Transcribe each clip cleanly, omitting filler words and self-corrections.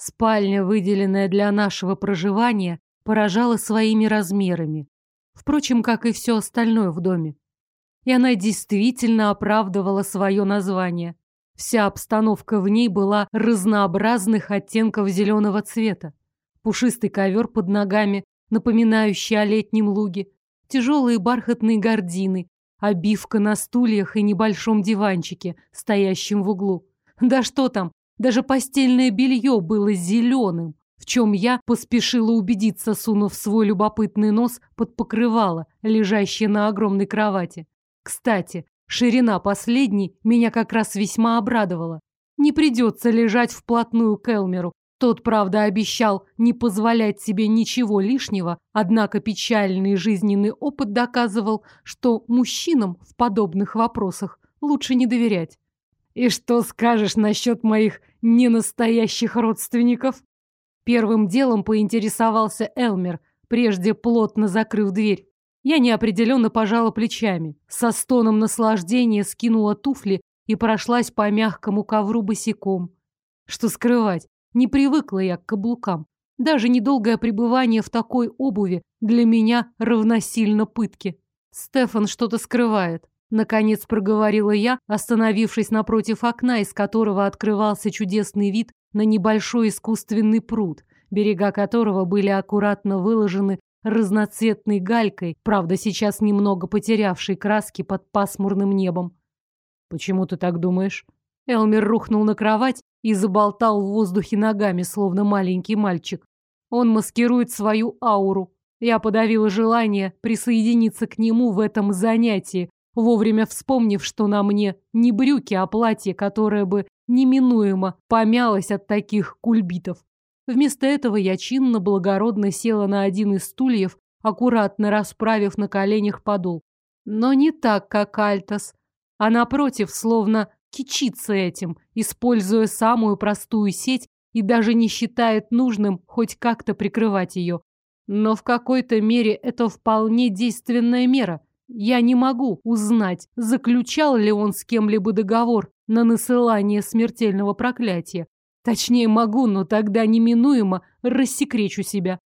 Спальня, выделенная для нашего проживания, поражала своими размерами. Впрочем, как и все остальное в доме. И она действительно оправдывала свое название. Вся обстановка в ней была разнообразных оттенков зеленого цвета. Пушистый ковер под ногами, напоминающий о летнем луге, тяжелые бархатные гардины, обивка на стульях и небольшом диванчике, стоящем в углу. Да что там, даже постельное белье было зеленым, в чем я поспешила убедиться, сунув свой любопытный нос под покрывало, лежащее на огромной кровати. Кстати, ширина последней меня как раз весьма обрадовала. Не придется лежать вплотную к Элмеру. Тот, правда, обещал не позволять себе ничего лишнего, однако печальный жизненный опыт доказывал, что мужчинам в подобных вопросах лучше не доверять. «И что скажешь насчет моих ненастоящих родственников?» Первым делом поинтересовался Элмер, прежде плотно закрыв дверь. Я неопределенно пожала плечами, со стоном наслаждения скинула туфли и прошлась по мягкому ковру босиком. Что скрывать, не привыкла я к каблукам. Даже недолгое пребывание в такой обуви для меня равносильно пытке. Стефан что-то скрывает. Наконец проговорила я, остановившись напротив окна, из которого открывался чудесный вид на небольшой искусственный пруд, берега которого были аккуратно выложены разноцветной галькой, правда, сейчас немного потерявшей краски под пасмурным небом. «Почему ты так думаешь?» Элмер рухнул на кровать и заболтал в воздухе ногами, словно маленький мальчик. Он маскирует свою ауру. Я подавила желание присоединиться к нему в этом занятии, вовремя вспомнив, что на мне не брюки, а платье, которое бы неминуемо помялось от таких кульбитов. Вместо этого я чинно-благородно села на один из стульев, аккуратно расправив на коленях подол. Но не так, как Альтас, а напротив, словно кичится этим, используя самую простую сеть и даже не считает нужным хоть как-то прикрывать ее. Но в какой-то мере это вполне действенная мера. Я не могу узнать, заключал ли он с кем-либо договор на насылание смертельного проклятия. Точнее, могу, но тогда неминуемо рассекречу себя.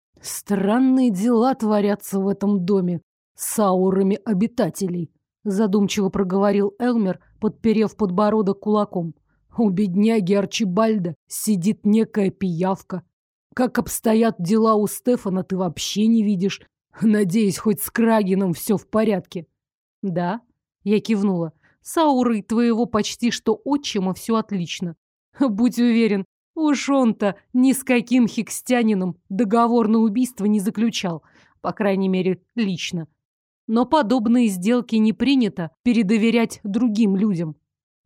Странные дела творятся в этом доме с аурами обитателей, задумчиво проговорил Элмер, подперев подбородок кулаком. У бедняги Арчибальда сидит некая пиявка. Как обстоят дела у Стефана, ты вообще не видишь. Надеюсь, хоть с Крагином все в порядке. Да, я кивнула. С аурой твоего почти что отчима все отлично. Будь уверен, уж он-то ни с каким хикстянином договор на убийство не заключал, по крайней мере, лично. Но подобные сделки не принято передоверять другим людям.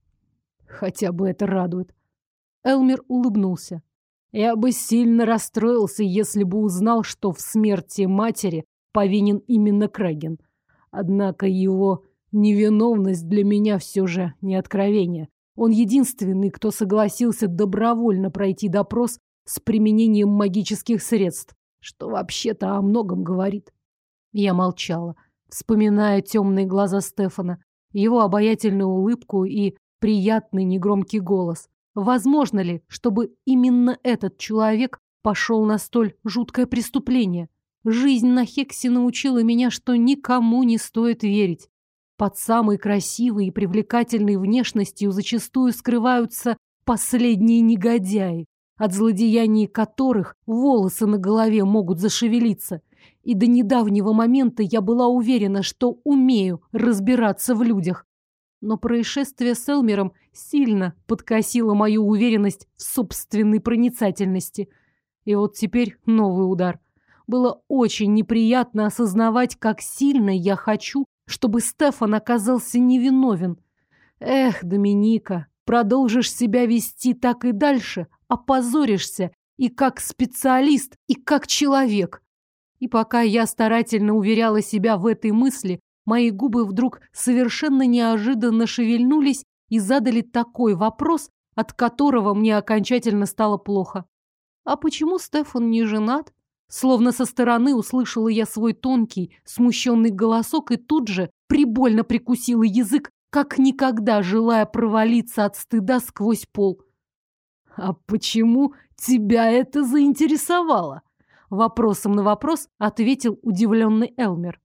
Хотя бы это радует. Элмер улыбнулся. Я бы сильно расстроился, если бы узнал, что в смерти матери повинен именно Краген. Однако его невиновность для меня все же не откровение. Он единственный, кто согласился добровольно пройти допрос с применением магических средств, что вообще-то о многом говорит. Я молчала, вспоминая темные глаза Стефана, его обаятельную улыбку и приятный негромкий голос. Возможно ли, чтобы именно этот человек пошел на столь жуткое преступление? Жизнь на Хексе научила меня, что никому не стоит верить. Под самой красивой и привлекательной внешностью зачастую скрываются последние негодяи, от злодеяний которых волосы на голове могут зашевелиться. И до недавнего момента я была уверена, что умею разбираться в людях. Но происшествие с Элмером сильно подкосило мою уверенность в собственной проницательности. И вот теперь новый удар. Было очень неприятно осознавать, как сильно я хочу, чтобы Стефан оказался невиновен. Эх, Доминика, продолжишь себя вести так и дальше, опозоришься и как специалист, и как человек. И пока я старательно уверяла себя в этой мысли, мои губы вдруг совершенно неожиданно шевельнулись и задали такой вопрос, от которого мне окончательно стало плохо. А почему Стефан не женат? Словно со стороны услышала я свой тонкий, смущенный голосок и тут же прибольно прикусила язык, как никогда желая провалиться от стыда сквозь пол. А почему тебя это заинтересовало? Вопросом на вопрос ответил удивленный Элмер.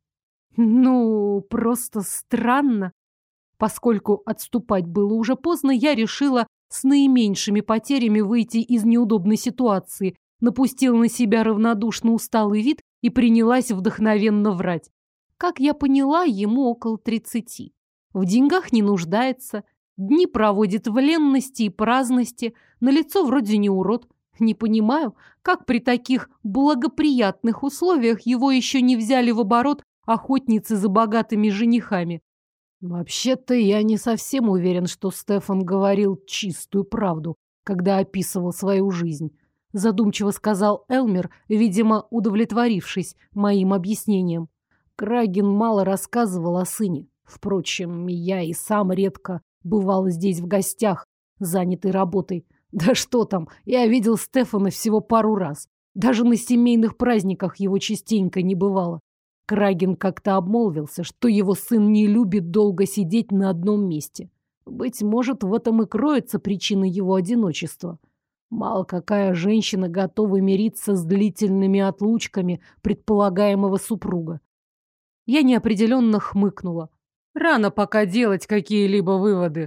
Ну, просто странно. Поскольку отступать было уже поздно, я решила с наименьшими потерями выйти из неудобной ситуации, напустила на себя равнодушно усталый вид и принялась вдохновенно врать. Как я поняла, ему около 30. В деньгах не нуждается, дни проводит в ленности и праздности, на лицо вроде не урод. Не понимаю, как при таких благоприятных условиях его еще не взяли в оборот охотницы за богатыми женихами. Вообще-то я не совсем уверен, что Стефан говорил чистую правду, когда описывал свою жизнь. Задумчиво сказал Элмер, видимо, удовлетворившись моим объяснением. Краген мало рассказывал о сыне. Впрочем, я и сам редко бывал здесь в гостях, занятый работой. Да что там, я видел Стефана всего пару раз. Даже на семейных праздниках его частенько не бывало. Краген как-то обмолвился, что его сын не любит долго сидеть на одном месте. Быть может, в этом и кроется причина его одиночества. Мало какая женщина готова мириться с длительными отлучками предполагаемого супруга. Я неопределенно хмыкнула. Рано пока делать какие-либо выводы.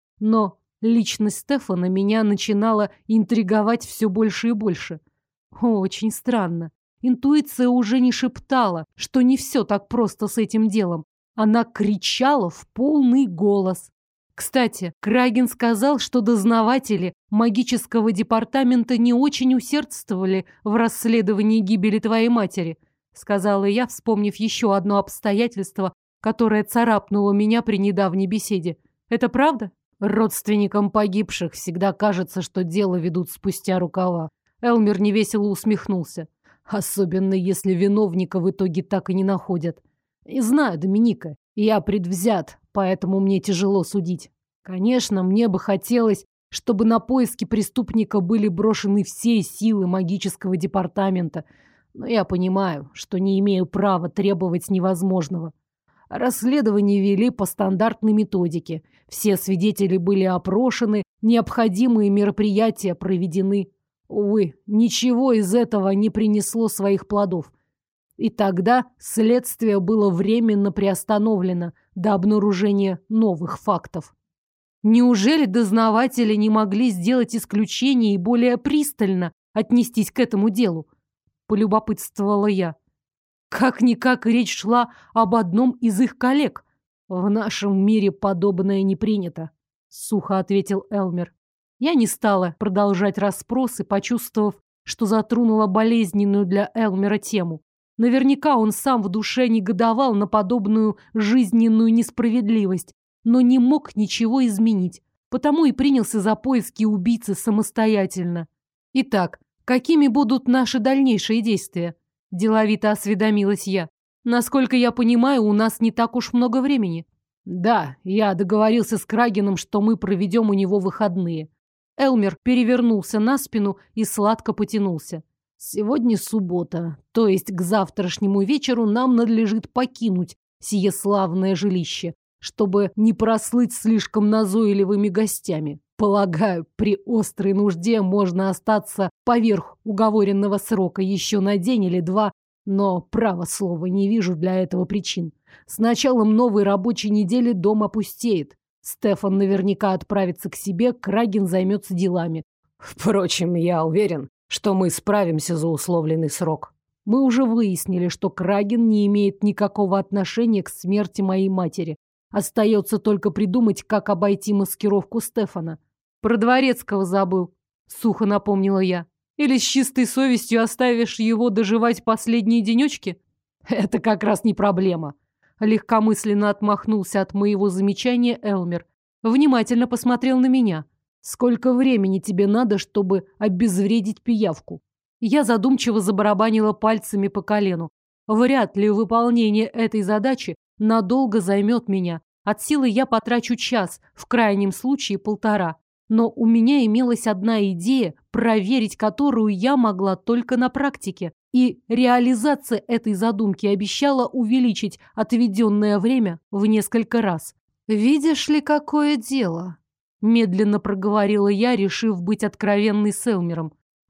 Но личность Стефана меня начинала интриговать все больше и больше. Очень странно. Интуиция уже не шептала, что не все так просто с этим делом. Она кричала в полный голос. Кстати, Краген сказал, что дознаватели магического департамента не очень усердствовали в расследовании гибели твоей матери, сказала я, вспомнив еще одно обстоятельство, которое царапнуло меня при недавней беседе. Это правда? Родственникам погибших всегда кажется, что дело ведут спустя рукава. Элмер невесело усмехнулся. Особенно если виновника в итоге так и не находят. И знаю, Доминика, я предвзят, поэтому мне тяжело судить. Конечно, мне бы хотелось, чтобы на поиски преступника были брошены все силы магического департамента, но я понимаю, что не имею права требовать невозможного. Расследование вели по стандартной методике. Все свидетели были опрошены, необходимые мероприятия проведены. Увы, ничего из этого не принесло своих плодов. И тогда следствие было временно приостановлено до обнаружения новых фактов. Неужели дознаватели не могли сделать исключение и более пристально отнестись к этому делу? Полюбопытствовала я. Как-никак речь шла об одном из их коллег. В нашем мире подобное не принято, сухо ответил Элмер. Я не стала продолжать расспросы, почувствовав, что затронула болезненную для Элмера тему. Наверняка он сам в душе негодовал на подобную жизненную несправедливость, но не мог ничего изменить, потому и принялся за поиски убийцы самостоятельно. Итак, какими будут наши дальнейшие действия? Деловито осведомилась я. Насколько я понимаю, у нас не так уж много времени. Да, я договорился с Крагеном, что мы проведем у него выходные. Элмер перевернулся на спину и сладко потянулся. Сегодня суббота, то есть к завтрашнему вечеру нам надлежит покинуть сие славное жилище, чтобы не прослыть слишком назойливыми гостями. Полагаю, при острой нужде можно остаться поверх уговоренного срока еще на день или два, но, право слово, не вижу для этого причин. С началом новой рабочей недели дом опустеет. Стефан наверняка отправится к себе, Краген займется делами. Впрочем, я уверен, что мы справимся за условленный срок. Мы уже выяснили, что Краген не имеет никакого отношения к смерти моей матери. Остается только придумать, как обойти маскировку Стефана. Про Дворецкого забыл, сухо напомнила я. Или с чистой совестью оставишь его доживать последние денечки? Это как раз не проблема. Легкомысленно отмахнулся от моего замечания Элмер. Внимательно посмотрел на меня. Сколько времени тебе надо, чтобы обезвредить пиявку? Я задумчиво забарабанила пальцами по колену. Вряд ли выполнение этой задачи надолго займет меня. От силы я потрачу час, в крайнем случае 1,5. Но у меня имелась одна идея, проверить которую я могла только на практике. И реализация этой задумки обещала увеличить отведенное время в несколько раз. «Видишь ли, какое дело?» Медленно проговорила я, решив быть откровенной с Элмером.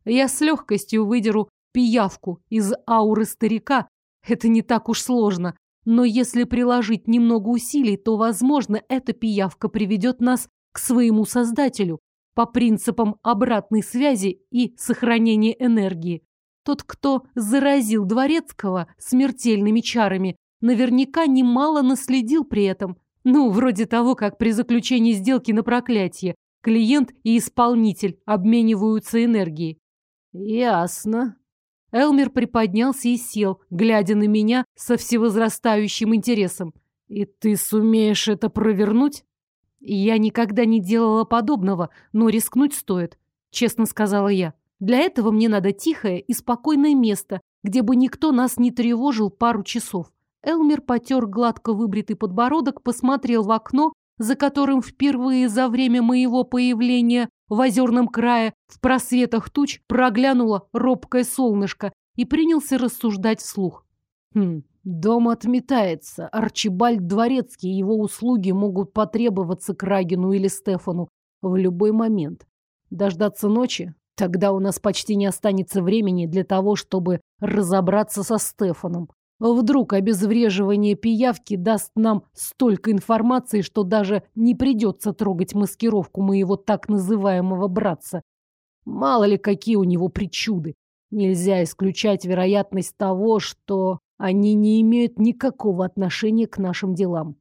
Я с легкостью выдеру пиявку из ауры старика. Это не так уж сложно. Но если приложить немного усилий, то, возможно, эта пиявка приведет нас к своему создателю по принципам обратной связи и сохранения энергии. Тот, кто заразил Дворецкого смертельными чарами, наверняка немало наследил при этом. Ну, вроде того, как при заключении сделки на проклятие клиент и исполнитель обмениваются энергией. Ясно. Элмер приподнялся и сел, глядя на меня со всевозрастающим интересом. И ты сумеешь это провернуть? Я никогда не делала подобного, но рискнуть стоит, честно сказала я. Для этого мне надо тихое и спокойное место, где бы никто нас не тревожил пару часов. Элмер потер гладко выбритый подбородок, посмотрел в окно, за которым впервые за время моего появления в озерном крае в просветах туч проглянуло робкое солнышко и принялся рассуждать вслух. Дом отметается. Арчибальд Дворецкий и его услуги могут потребоваться Крагину или Стефану в любой момент. Дождаться ночи? Тогда у нас почти не останется времени для того, чтобы разобраться со Стефаном. Вдруг обезвреживание пиявки даст нам столько информации, что даже не придется трогать маскировку моего так называемого братца. Мало ли какие у него причуды. Нельзя исключать вероятность того, что они не имеют никакого отношения к нашим делам.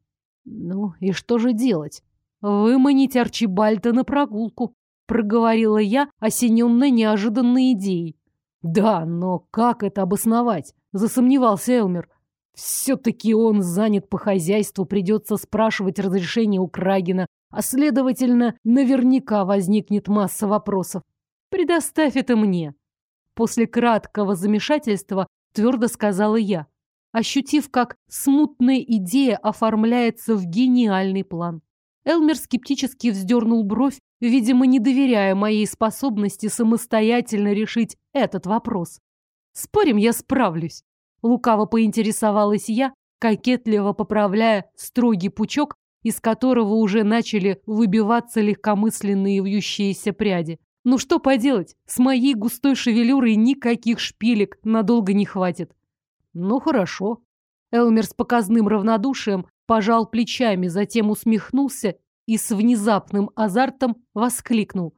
Ну и что же делать? Выманить Арчибальда на прогулку, проговорила я, осененная неожиданной идеей. Да, но как это обосновать? Засомневался Элмер. Все-таки он занят по хозяйству, придется спрашивать разрешение у Крагина, а следовательно, наверняка возникнет масса вопросов. Предоставь это мне. После краткого замешательства твердо сказала я, ощутив, как смутная идея оформляется в гениальный план. Элмер скептически вздернул бровь, видимо, не доверяя моей способности самостоятельно решить этот вопрос. Спорим, я справлюсь. Лукаво поинтересовалась я, кокетливо поправляя строгий пучок, из которого уже начали выбиваться легкомысленные вьющиеся пряди. Ну что поделать, с моей густой шевелюрой никаких шпилек надолго не хватит. Ну хорошо. Элмер с показным равнодушием пожал плечами, затем усмехнулся и с внезапным азартом воскликнул.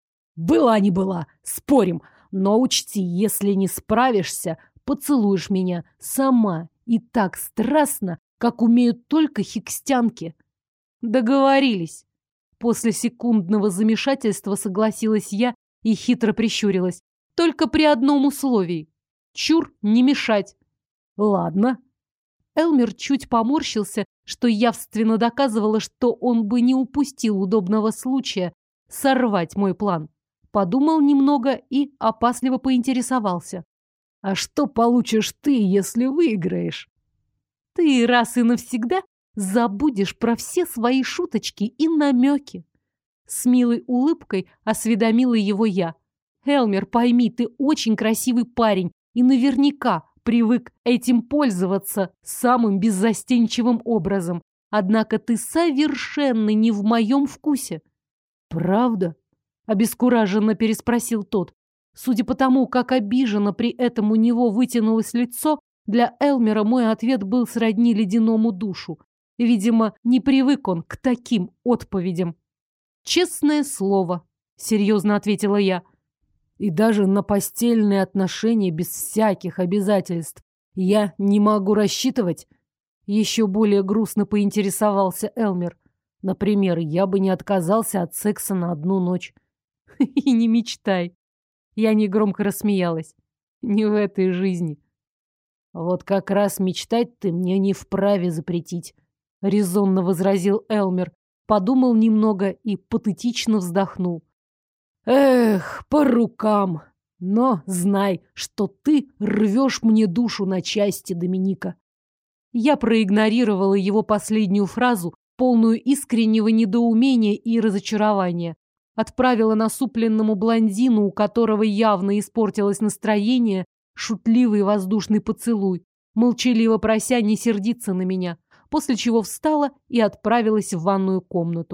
Была не была, спорим, но учти, если не справишься, поцелуешь меня сама и так страстно, как умеют только хикстянки. Договорились. После секундного замешательства согласилась я и хитро прищурилась. Только при одном условии. Чур не мешать. Ладно. Элмер чуть поморщился, что явственно доказывало, что он бы не упустил удобного случая сорвать мой план. Подумал немного и опасливо поинтересовался. А что получишь ты, если выиграешь? Ты раз и навсегда забудешь про все свои шуточки и намеки. С милой улыбкой осведомила его я. Элмер, пойми, ты очень красивый парень и наверняка привык этим пользоваться самым беззастенчивым образом. Однако ты совершенно не в моем вкусе. Правда? Обескураженно переспросил тот. Судя по тому, как обиженно при этом у него вытянулось лицо, для Элмера мой ответ был сродни ледяному душу. Видимо, не привык он к таким отповедям. «Честное слово», — серьезно ответила я. «И даже на постельные отношения без всяких обязательств я не могу рассчитывать?» Еще более грустно поинтересовался Элмер. «Например, я бы не отказался от секса на одну ночь». «И не мечтай». Я негромко рассмеялась. «Не в этой жизни». «Вот как раз мечтать ты мне не вправе запретить», — резонно возразил Элмер. Подумал немного и патетично вздохнул. «Эх, по рукам! Но знай, что ты рвешь мне душу на части, Доминика». Я проигнорировала его последнюю фразу, полную искреннего недоумения и разочарования. Отправила насупленному блондину, у которого явно испортилось настроение, шутливый воздушный поцелуй, молчаливо прося не сердиться на меня, после чего встала и отправилась в ванную комнату.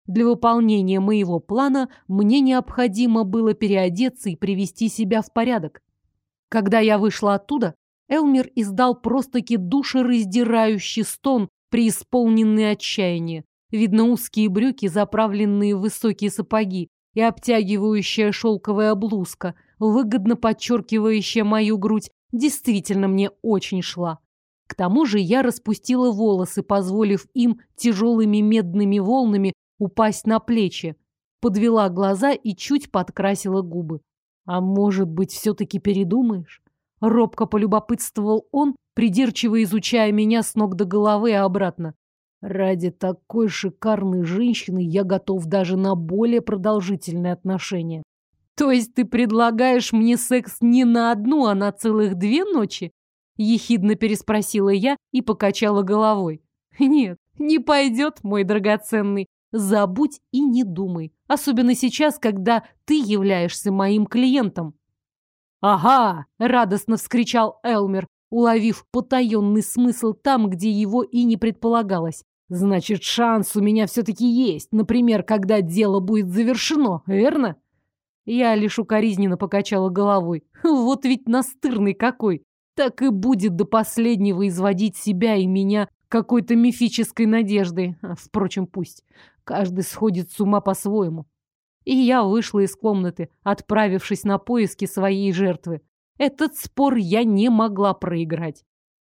Для выполнения моего плана мне необходимо было переодеться и привести себя в порядок. Когда я вышла оттуда, Элмер издал просто-таки душераздирающий стон, преисполненный отчаяния. Видно, узкие брюки, заправленные в высокие сапоги, и обтягивающая шелковая блузка, выгодно подчеркивающая мою грудь, действительно мне очень шла. К тому же я распустила волосы, позволив им тяжелыми медными волнами упасть на плечи, подвела глаза и чуть подкрасила губы. «А может быть, все-таки передумаешь?» Робко полюбопытствовал он, придирчиво изучая меня с ног до головы и обратно. «Ради такой шикарной женщины я готов даже на более продолжительные отношения». «То есть ты предлагаешь мне секс не на одну, а на целых 2 ночи?» Ехидно переспросила я и покачала головой. «Нет, не пойдет, мой драгоценный. Забудь и не думай. Особенно сейчас, когда ты являешься моим клиентом». «Ага!» — радостно вскричал Элмер, уловив потаенный смысл там, где его и не предполагалось. «Значит, шанс у меня все-таки есть. Например, когда дело будет завершено, верно?» Я лишь укоризненно покачала головой. «Вот ведь настырный какой! Так и будет до последнего изводить себя и меня какой-то мифической надеждой. Впрочем, пусть. Каждый сходит с ума по-своему». И я вышла из комнаты, отправившись на поиски своей жертвы. Этот спор я не могла проиграть.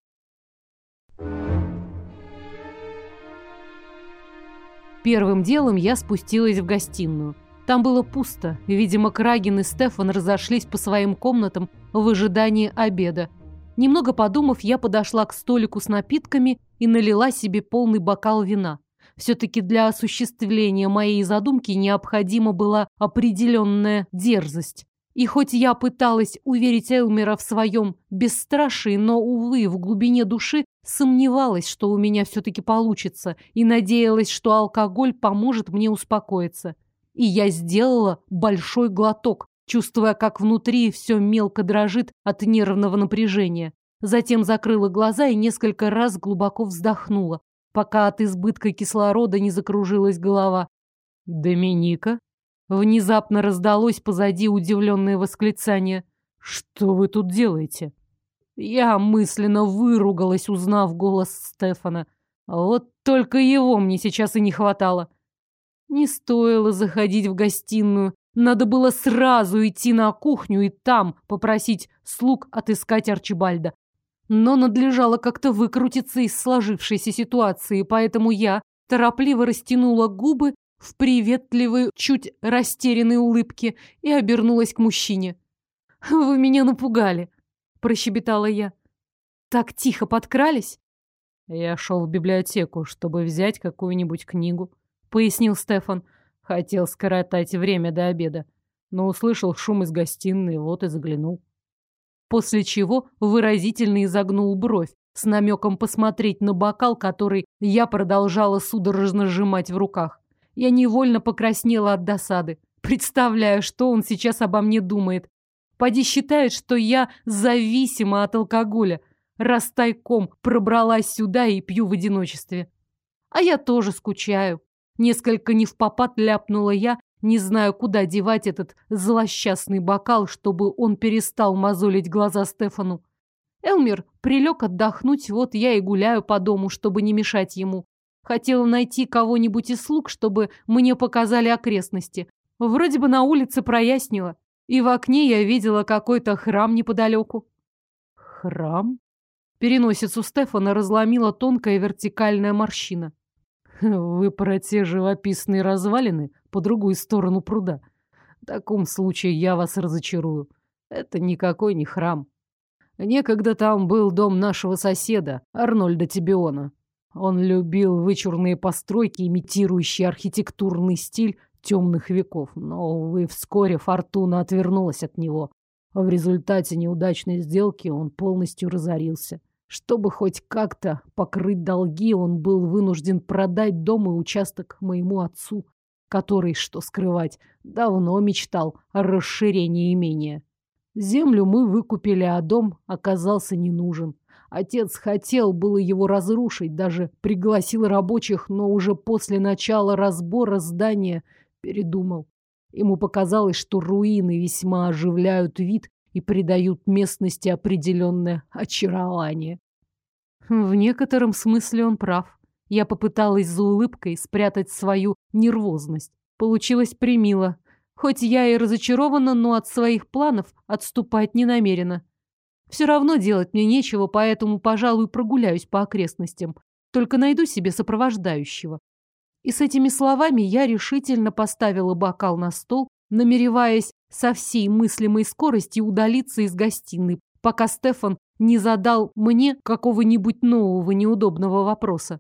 Первым делом я спустилась в гостиную. Там было пусто. Видимо, Крагин и Стефан разошлись по своим комнатам в ожидании обеда. Немного подумав, я подошла к столику с напитками и налила себе полный бокал вина. Все-таки для осуществления моей задумки необходима была определенная дерзость. И хоть я пыталась уверить Элмера в своем бесстрашии, но, увы, в глубине души сомневалась, что у меня все-таки получится, и надеялась, что алкоголь поможет мне успокоиться. И я сделала большой глоток, чувствуя, как внутри все мелко дрожит от нервного напряжения. Затем закрыла глаза и несколько раз глубоко вздохнула, пока от избытка кислорода не закружилась голова. «Доминика?» Внезапно раздалось позади удивленное восклицание. «Что вы тут делаете?» Я мысленно выругалась, узнав голос Стефана. Вот только его мне сейчас и не хватало. Не стоило заходить в гостиную. Надо было сразу идти на кухню и там попросить слуг отыскать Арчибальда. Но надлежало как-то выкрутиться из сложившейся ситуации, поэтому я торопливо растянула губы в приветливой, чуть растерянной улыбке и обернулась к мужчине. «Вы меня напугали», — прощебетала я. «Так тихо подкрались?» «Я шел в библиотеку, чтобы взять какую-нибудь книгу», — пояснил Стефан. «Хотел скоротать время до обеда, но услышал шум из гостиной, вот и заглянул». После чего выразительно изогнул бровь, с намеком посмотреть на бокал, который я продолжала судорожно сжимать в руках. Я невольно покраснела от досады. Представляю, что он сейчас обо мне думает. Поди считает, что я зависима от алкоголя, раз тайком пробралась сюда и пью в одиночестве. А я тоже скучаю. Несколько невпопад ляпнула я, не знаю, куда девать этот злосчастный бокал, чтобы он перестал мозолить глаза Стефану. Элмер прилег отдохнуть, вот я и гуляю по дому, чтобы не мешать ему. Хотела найти кого-нибудь из слуг, чтобы мне показали окрестности. Вроде бы на улице прояснило, и в окне я видела какой-то храм неподалеку. Храм? Переносицу Стефана разломила тонкая вертикальная морщина. Вы про те живописные развалины по другую сторону пруда. В таком случае я вас разочарую. Это никакой не храм. Некогда там был дом нашего соседа, Арнольда Тибиона. Он любил вычурные постройки, имитирующие архитектурный стиль темных веков. Но, увы, вскоре фортуна отвернулась от него. В результате неудачной сделки он полностью разорился. Чтобы хоть как-то покрыть долги, он был вынужден продать дом и участок моему отцу, который, что скрывать, давно мечтал о расширении имения. Землю мы выкупили, а дом оказался не нужен. Отец хотел было его разрушить, даже пригласил рабочих, но уже после начала разбора здания передумал. Ему показалось, что руины весьма оживляют вид и придают местности определенное очарование. В некотором смысле он прав. Я попыталась за улыбкой спрятать свою нервозность. Получилось премило. Хоть я и разочарована, но от своих планов отступать не намерена. Все равно делать мне нечего, поэтому, пожалуй, прогуляюсь по окрестностям. Только найду себе сопровождающего. И с этими словами я решительно поставила бокал на стол, намереваясь со всей мыслимой скоростью удалиться из гостиной, пока Стефан не задал мне какого-нибудь нового неудобного вопроса.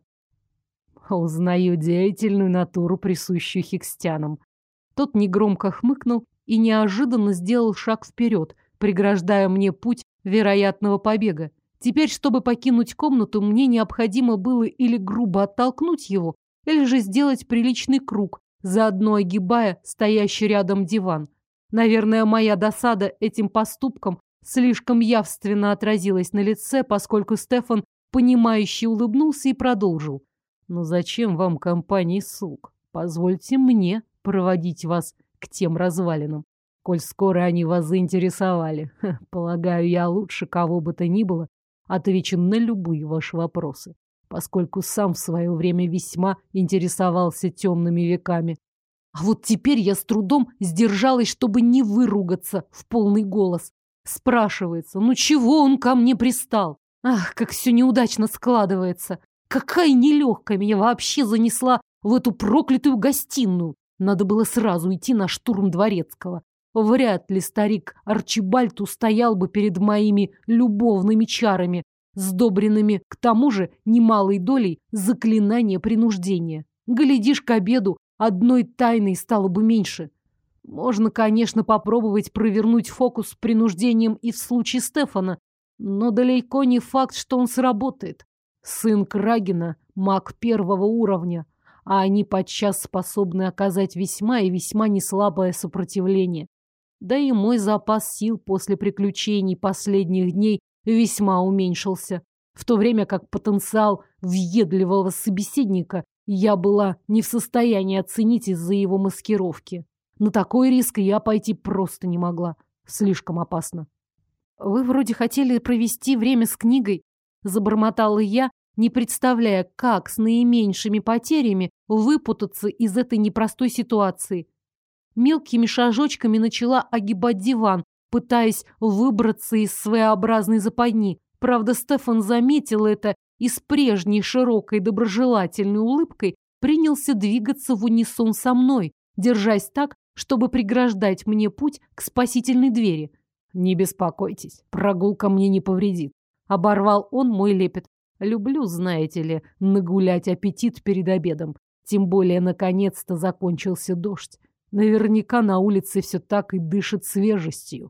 Узнаю деятельную натуру, присущую хикстянам. Тот негромко хмыкнул и неожиданно сделал шаг вперед, преграждая мне путь вероятного побега. Теперь, чтобы покинуть комнату, мне необходимо было или грубо оттолкнуть его, или же сделать приличный круг, заодно огибая стоящий рядом диван. Наверное, моя досада этим поступком слишком явственно отразилась на лице, поскольку Стефан, понимающе улыбнулся и продолжил. «Но зачем вам компания слуг? Позвольте мне проводить вас к тем развалинам. Коль скоро они вас заинтересовали, полагаю, я лучше кого бы то ни было отвечу на любые ваши вопросы, поскольку сам в свое время весьма интересовался темными веками. А вот теперь я с трудом сдержалась, чтобы не выругаться в полный голос. Спрашивается, ну чего он ко мне пристал? Ах, как все неудачно складывается. Какая нелегкая меня вообще занесла в эту проклятую гостиную. Надо было сразу идти на штурм Дворецкого. Вряд ли старик Арчибальд устоял бы перед моими любовными чарами, сдобренными к тому же немалой долей заклинания принуждения. Глядишь, к обеду одной тайной стало бы меньше. Можно, конечно, попробовать провернуть фокус с принуждением и в случае Стефана, но далеко не факт, что он сработает. Сын Крагена – маг первого уровня, а они подчас способны оказать весьма и весьма неслабое сопротивление. Да и мой запас сил после приключений последних дней весьма уменьшился, в то время как потенциал въедливого собеседника я была не в состоянии оценить из-за его маскировки. На такой риск я пойти просто не могла. Слишком опасно. «Вы вроде хотели провести время с книгой», — забормотала я, не представляя, как с наименьшими потерями выпутаться из этой непростой ситуации. Мелкими шажочками начала огибать диван, пытаясь выбраться из своеобразной западни. Правда, Стефан заметил это и с прежней широкой доброжелательной улыбкой принялся двигаться в унисон со мной, держась так, чтобы преграждать мне путь к спасительной двери. «Не беспокойтесь, прогулка мне не повредит», — оборвал он мой лепет. «Люблю, знаете ли, нагулять аппетит перед обедом. Тем более, наконец-то закончился дождь. Наверняка на улице все так и дышит свежестью».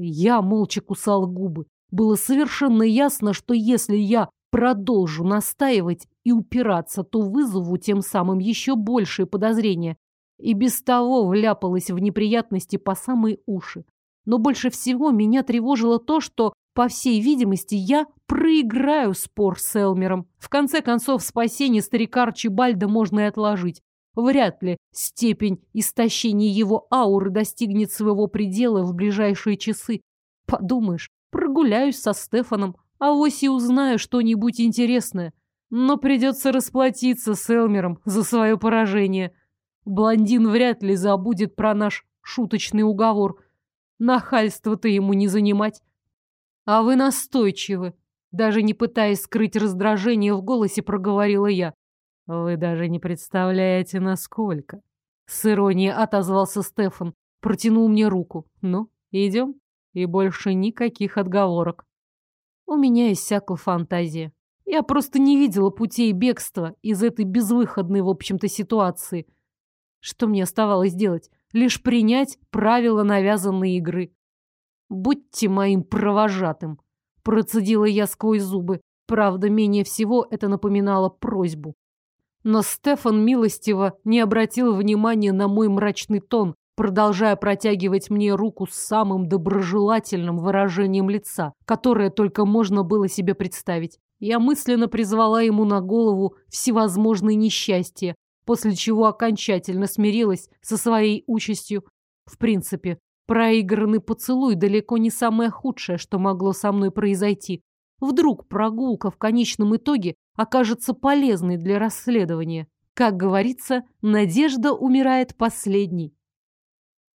Я молча кусал губы. Было совершенно ясно, что если я продолжу настаивать и упираться, то вызову тем самым еще большие подозрения. И без того вляпалась в неприятности по самые уши. Но больше всего меня тревожило то, что, по всей видимости, я проиграю спор с Элмером. В конце концов, спасение старика Арчибальда можно и отложить. Вряд ли степень истощения его ауры достигнет своего предела в ближайшие часы. Подумаешь, прогуляюсь со Стефаном, авось и узнаю что-нибудь интересное. Но придется расплатиться с Элмером за свое поражение. Блондин вряд ли забудет про наш шуточный уговор. Нахальство-то ему не занимать. А вы настойчивы. Даже не пытаясь скрыть раздражение в голосе, проговорила я. Вы даже не представляете, насколько. С иронией отозвался Стефан, протянул мне руку. Ну, идем? И больше никаких отговорок. У меня иссякла фантазия. Я просто не видела путей бегства из этой безвыходной, в общем-то, ситуации. Что мне оставалось делать? Лишь принять правила навязанной игры. «Будьте моим провожатым», — процедила я сквозь зубы. Правда, менее всего это напоминало просьбу. Но Стефан милостиво не обратил внимания на мой мрачный тон, продолжая протягивать мне руку с самым доброжелательным выражением лица, которое только можно было себе представить. Я мысленно призвала ему на голову всевозможные несчастья, после чего окончательно смирилась со своей участью. В принципе, проигранный поцелуй далеко не самое худшее, что могло со мной произойти. Вдруг прогулка в конечном итоге окажется полезной для расследования. Как говорится, надежда умирает последней.